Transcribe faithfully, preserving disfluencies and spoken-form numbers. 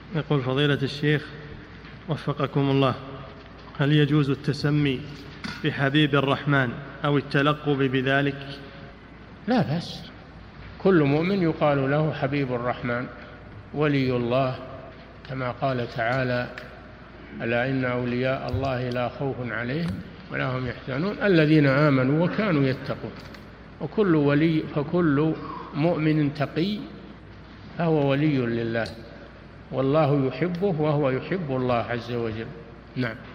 يقول فضيلة الشيخ وفقكم الله، هل يجوز التسمي بحبيب الرحمن أو التلقب بذلك؟ لا بأس، كل مؤمن يقال له حبيب الرحمن ولي الله، كما قال تعالى: ألا إن أولياء الله لا خوف عليهم ولا هم يحزنون الذين آمنوا وكانوا يتقون. وكل ولي فكل مؤمن تقي فهو ولي لله، والله يحبه وهو يحب الله عز وجل. نعم.